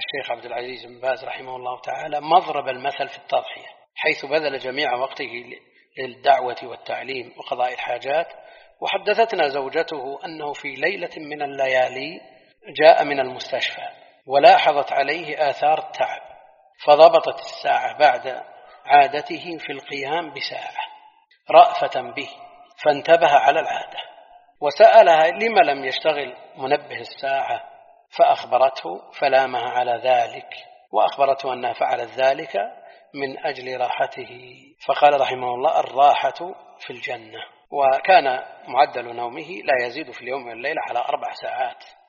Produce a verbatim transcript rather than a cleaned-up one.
الشيخ عبد العزيز بن باز رحمه الله تعالى مضرب المثل في التضحية، حيث بذل جميع وقته للدعوة والتعليم وقضاء الحاجات. وحدثتنا زوجته أنه في ليلة من الليالي جاء من المستشفى ولاحظت عليه آثار التعب، فضبطت الساعة بعد عادته في القيام بساعة رأفة به، فانتبه على العادة وسألها لما لم يشتغل منبه الساعة، فأخبرته فلامها على ذلك، وأخبرته أنها فعلت ذلك من أجل راحته. فقال رحمه الله: الراحة في الجنة. وكان معدل نومه لا يزيد في اليوم والليلة على أربع ساعات.